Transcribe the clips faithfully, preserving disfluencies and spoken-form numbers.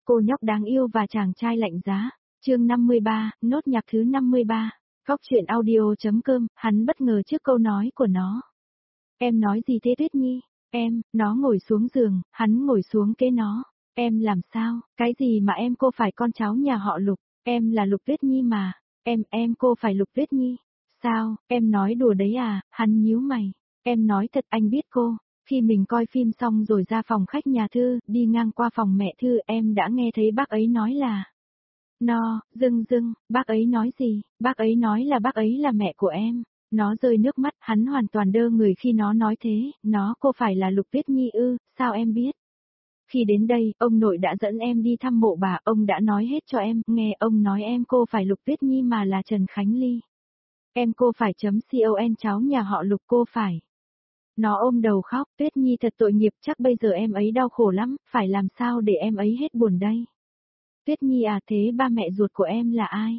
Cô nhóc đáng yêu và chàng trai lạnh giá. Chương năm mươi ba, nốt nhạc thứ năm mươi ba. Cóc truyện audio.com, hắn bất ngờ trước câu nói của nó. Em nói gì thế Tuyết Nhi? Em, nó ngồi xuống giường, hắn ngồi xuống kế nó. Em làm sao, cái gì mà em cô phải con cháu nhà họ Lục, em là Lục Tuyết Nhi mà, em, em cô phải Lục Tuyết Nhi. Sao, em nói đùa đấy à, hắn nhíu mày. Em nói thật anh biết cô. Khi mình coi phim xong rồi ra phòng khách nhà Thư, đi ngang qua phòng mẹ Thư em đã nghe thấy bác ấy nói là. No, dưng dưng, bác ấy nói gì, bác ấy nói là bác ấy là mẹ của em. Nó rơi nước mắt, hắn hoàn toàn đơ người khi nó nói thế, nó cô phải là Lục Tuyết Nhi ư, sao em biết? Khi đến đây, ông nội đã dẫn em đi thăm mộ bà, ông đã nói hết cho em, nghe ông nói em cô phải Lục Tuyết Nhi mà là Trần Khánh Ly. Em cô phải chấm con cháu nhà họ Lục cô phải. Nó ôm đầu khóc, Tuyết Nhi thật tội nghiệp, chắc bây giờ em ấy đau khổ lắm, phải làm sao để em ấy hết buồn đây. Tuyết Nhi à, thế ba mẹ ruột của em là ai?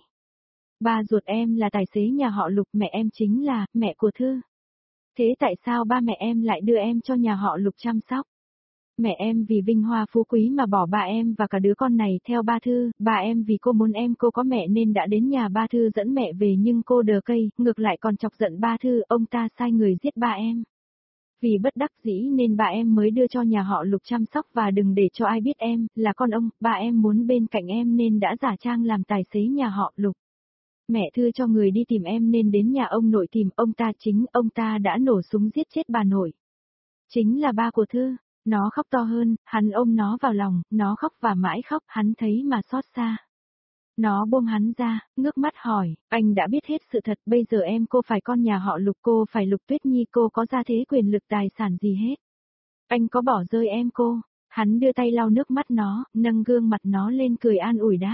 Ba ruột em là tài xế nhà họ Lục, mẹ em chính là mẹ của Thư. Thế tại sao ba mẹ em lại đưa em cho nhà họ Lục chăm sóc? Mẹ em vì vinh hoa phú quý mà bỏ ba em và cả đứa con này theo ba Thư, ba em vì cô muốn em cô có mẹ nên đã đến nhà ba Thư dẫn mẹ về nhưng cô đờ cây, ngược lại còn chọc giận ba Thư, ông ta sai người giết ba em. Vì bất đắc dĩ nên ba em mới đưa cho nhà họ Lục chăm sóc và đừng để cho ai biết em là con ông, ba em muốn bên cạnh em nên đã giả trang làm tài xế nhà họ Lục. Mẹ Thư cho người đi tìm em nên đến nhà ông nội tìm, ông ta chính, ông ta đã nổ súng giết chết bà nội. Chính là ba của Thư. Nó khóc to hơn, hắn ôm nó vào lòng, nó khóc và mãi khóc, hắn thấy mà xót xa. Nó buông hắn ra, ngước mắt hỏi, anh đã biết hết sự thật, bây giờ em cô phải con nhà họ Lục, cô phải Lục Tuyết Nhi, cô có gia thế quyền lực tài sản gì hết. Anh có bỏ rơi em cô. Hắn đưa tay lau nước mắt nó, nâng gương mặt nó lên cười an ủi đáp.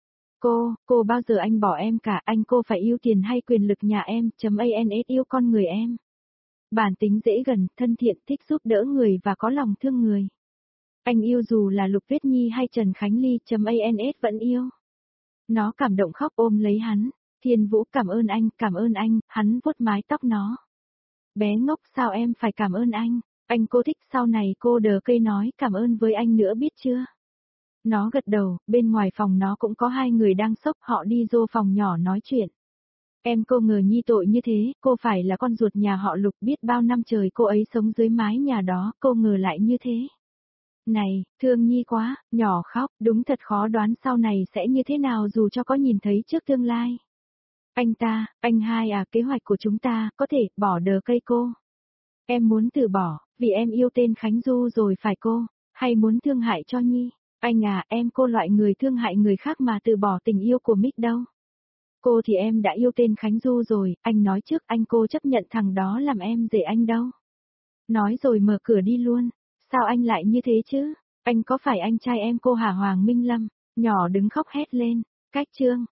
Cô, cô bao giờ anh bỏ em cả, anh cô phải yêu tiền hay quyền lực nhà em, chấm ans yêu con người em. Bản tính dễ gần, thân thiện, thích giúp đỡ người và có lòng thương người. Anh yêu dù là Lục Tuyết Nhi hay Trần Khánh Ly, chấm ans vẫn yêu. Nó cảm động khóc ôm lấy hắn. Thiên Vũ cảm ơn anh, cảm ơn anh, hắn vuốt mái tóc nó. Bé ngốc sao em phải cảm ơn anh, anh cô thích sau này cô đờ cây nói cảm ơn với anh nữa biết chưa. Nó gật đầu, bên ngoài phòng nó cũng có hai người đang sốc, họ đi vô phòng nhỏ nói chuyện. Em cô ngờ Nhi tội như thế, cô phải là con ruột nhà họ Lục, biết bao năm trời cô ấy sống dưới mái nhà đó, cô ngờ lại như thế. Này, thương Nhi quá, nhỏ khóc, đúng thật khó đoán sau này sẽ như thế nào dù cho có nhìn thấy trước tương lai. Anh ta, anh hai à, kế hoạch của chúng ta, có thể, bỏ đờ cây cô. Em muốn từ bỏ, vì em yêu tên Khánh Du rồi phải cô, hay muốn thương hại cho Nhi. Anh à, em cô loại người thương hại người khác mà từ bỏ tình yêu của Mick đâu. Cô thì em đã yêu tên Khánh Du rồi, anh nói trước anh cô chấp nhận thằng đó làm em rể anh đâu. Nói rồi mở cửa đi luôn, sao anh lại như thế chứ, anh có phải anh trai em cô hả Hoàng Minh Lâm, nhỏ đứng khóc hét lên, cách chương.